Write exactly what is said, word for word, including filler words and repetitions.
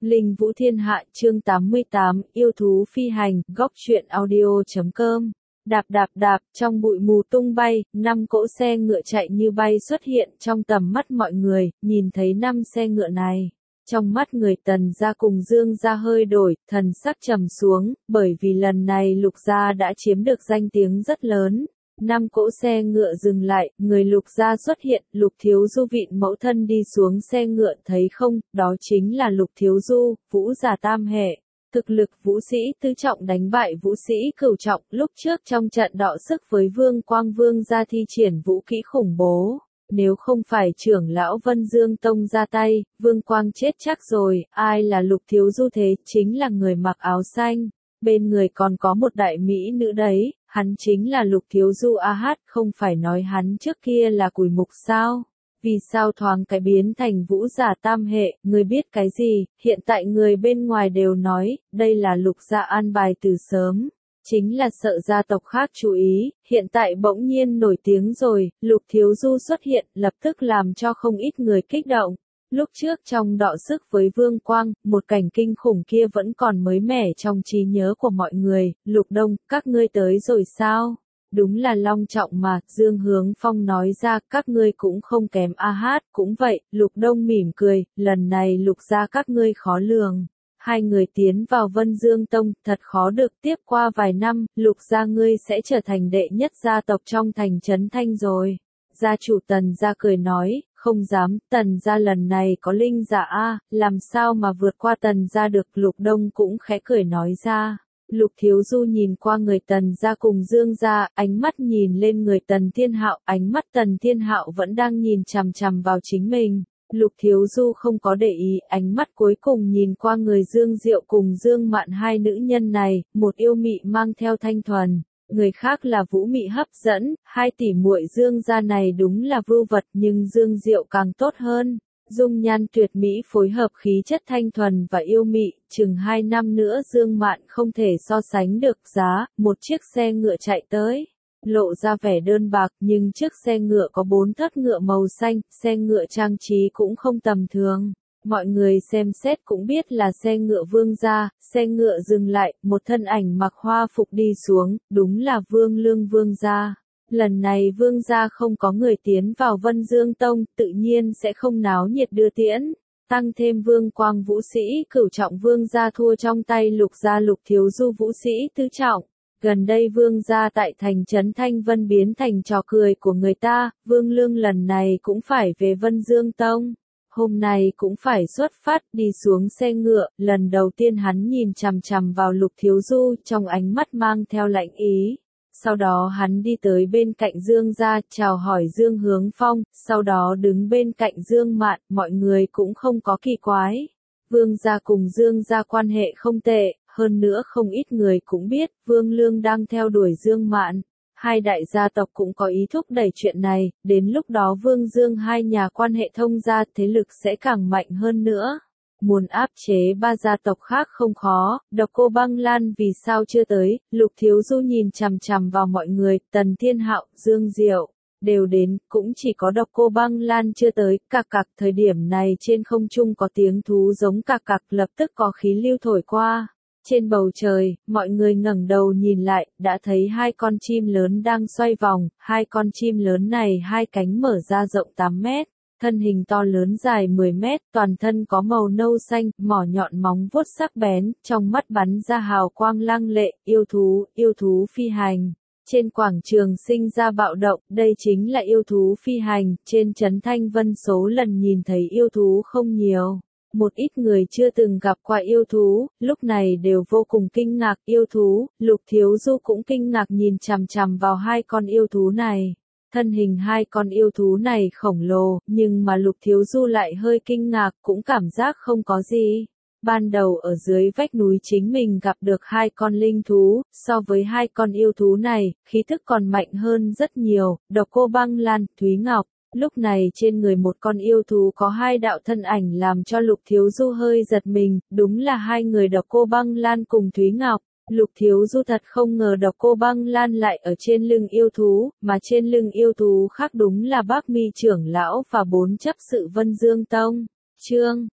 Linh Vũ Thiên Hạ chương tám mươi tám, yêu thú phi hành, góc truyện audio chấm com. Đạp đạp đạp, trong bụi mù tung bay, năm cỗ xe ngựa chạy như bay xuất hiện trong tầm mắt mọi người, nhìn thấy năm xe ngựa này. Trong mắt người Tần gia cùng Dương gia hơi đổi, thần sắc trầm xuống, bởi vì lần này Lục gia đã chiếm được danh tiếng rất lớn. Năm cỗ xe ngựa dừng lại, người Lục gia xuất hiện, Lục Thiếu Du vịn mẫu thân đi xuống xe ngựa thấy không, đó chính là Lục Thiếu Du, vũ giả tam hệ. Thực lực vũ sĩ tứ trọng đánh bại vũ sĩ cửu trọng, lúc trước trong trận đọ sức với Vương Quang Vương gia thi triển vũ kỹ khủng bố. Nếu không phải trưởng lão Vân Dương Tông ra tay, Vương Quang chết chắc rồi, ai là Lục Thiếu Du thế, chính là người mặc áo xanh. Bên người còn có một đại mỹ nữ đấy, hắn chính là Lục Thiếu Du a hát, không phải nói hắn trước kia là cùi mục sao? Vì sao thoáng cái biến thành vũ giả tam hệ, người biết cái gì, hiện tại người bên ngoài đều nói, đây là Lục gia an bài từ sớm. Chính là sợ gia tộc khác chú ý, hiện tại bỗng nhiên nổi tiếng rồi, Lục Thiếu Du xuất hiện, lập tức làm cho không ít người kích động. Lúc trước trong đọ sức với Vương Quang, một cảnh kinh khủng kia vẫn còn mới mẻ trong trí nhớ của mọi người, Lục Đông, các ngươi tới rồi sao? Đúng là long trọng mà, Dương Hướng Phong nói ra, các ngươi cũng không kém a hát, cũng vậy, Lục Đông mỉm cười, lần này Lục gia các ngươi khó lường. Hai người tiến vào Vân Dương Tông, thật khó được tiếp qua vài năm, Lục gia ngươi sẽ trở thành đệ nhất gia tộc trong thành trấn Thanh rồi. Gia chủ Tần gia cười nói, không dám, Tần gia lần này có linh giả a, làm sao mà vượt qua Tần gia được, Lục Đông cũng khẽ cười nói ra. Lục Thiếu Du nhìn qua người Tần gia cùng Dương gia, ánh mắt nhìn lên người Tần Thiên Hạo, ánh mắt Tần Thiên Hạo vẫn đang nhìn chằm chằm vào chính mình. Lục Thiếu Du không có để ý, ánh mắt cuối cùng nhìn qua người Dương Diệu cùng Dương Mạn hai nữ nhân này, một yêu mị mang theo thanh thuần, người khác là vũ mị hấp dẫn, hai tỷ muội Dương gia này đúng là vưu vật nhưng Dương Diệu càng tốt hơn. Dung nhan tuyệt mỹ phối hợp khí chất thanh thuần và yêu mị, chừng hai năm nữa Dương Mạn không thể so sánh được giá, một chiếc xe ngựa chạy tới. Lộ ra vẻ đơn bạc nhưng chiếc xe ngựa có bốn thất ngựa màu xanh, xe ngựa trang trí cũng không tầm thường. Mọi người xem xét cũng biết là xe ngựa Vương gia, xe ngựa dừng lại, một thân ảnh mặc hoa phục đi xuống, đúng là Vương Lương Vương gia. Lần này Vương gia không có người tiến vào Vân Dương Tông, tự nhiên sẽ không náo nhiệt đưa tiễn. Tăng thêm Vương Quang vũ sĩ cửu trọng Vương gia thua trong tay Lục gia Lục Thiếu Du vũ sĩ tứ trọng. Gần đây Vương gia tại thành trấn Thanh Vân biến thành trò cười của người ta, Vương Lương lần này cũng phải về Vân Dương Tông. Hôm nay cũng phải xuất phát đi xuống xe ngựa, lần đầu tiên hắn nhìn chằm chằm vào Lục Thiếu Du trong ánh mắt mang theo lạnh ý. Sau đó hắn đi tới bên cạnh Dương gia, chào hỏi Dương Hướng Phong, sau đó đứng bên cạnh Dương Mạn, mọi người cũng không có kỳ quái. Vương gia cùng Dương gia quan hệ không tệ, hơn nữa không ít người cũng biết, Vương Lương đang theo đuổi Dương Mạn. Hai đại gia tộc cũng có ý thúc đẩy chuyện này, đến lúc đó Vương Dương hai nhà quan hệ thông gia thế lực sẽ càng mạnh hơn nữa. Muốn áp chế ba gia tộc khác không khó, Độc Cô Băng Lan vì sao chưa tới, Lục Thiếu Du nhìn chằm chằm vào mọi người, Tần Thiên Hạo, Dương Diệu, đều đến, cũng chỉ có Độc Cô Băng Lan chưa tới, cạc cạc thời điểm này trên không trung có tiếng thú giống cạc cạc lập tức có khí lưu thổi qua. Trên bầu trời, mọi người ngẩng đầu nhìn lại, đã thấy hai con chim lớn đang xoay vòng, hai con chim lớn này hai cánh mở ra rộng tám mét. Thân hình to lớn dài mười mét, toàn thân có màu nâu xanh, mỏ nhọn móng vuốt sắc bén, trong mắt bắn ra hào quang lăng lệ, yêu thú, yêu thú phi hành. Trên quảng trường sinh ra bạo động, đây chính là yêu thú phi hành, trên trấn Thanh Vân số lần nhìn thấy yêu thú không nhiều. Một ít người chưa từng gặp qua yêu thú, lúc này đều vô cùng kinh ngạc yêu thú, Lục Thiếu Du cũng kinh ngạc nhìn chằm chằm vào hai con yêu thú này. Thân hình hai con yêu thú này khổng lồ, nhưng mà Lục Thiếu Du lại hơi kinh ngạc, cũng cảm giác không có gì. Ban đầu ở dưới vách núi chính mình gặp được hai con linh thú, so với hai con yêu thú này, khí thức còn mạnh hơn rất nhiều, Độc Cô Băng Lan, Thúy Ngọc. Lúc này trên người một con yêu thú có hai đạo thân ảnh làm cho Lục Thiếu Du hơi giật mình, đúng là hai người Độc Cô Băng Lan cùng Thúy Ngọc. Lục Thiếu Du thật không ngờ Độc Cô Băng Lan lại ở trên lưng yêu thú, mà trên lưng yêu thú khác đúng là Bác Mi trưởng lão và bốn chấp sự Vân Dương Tông. Chương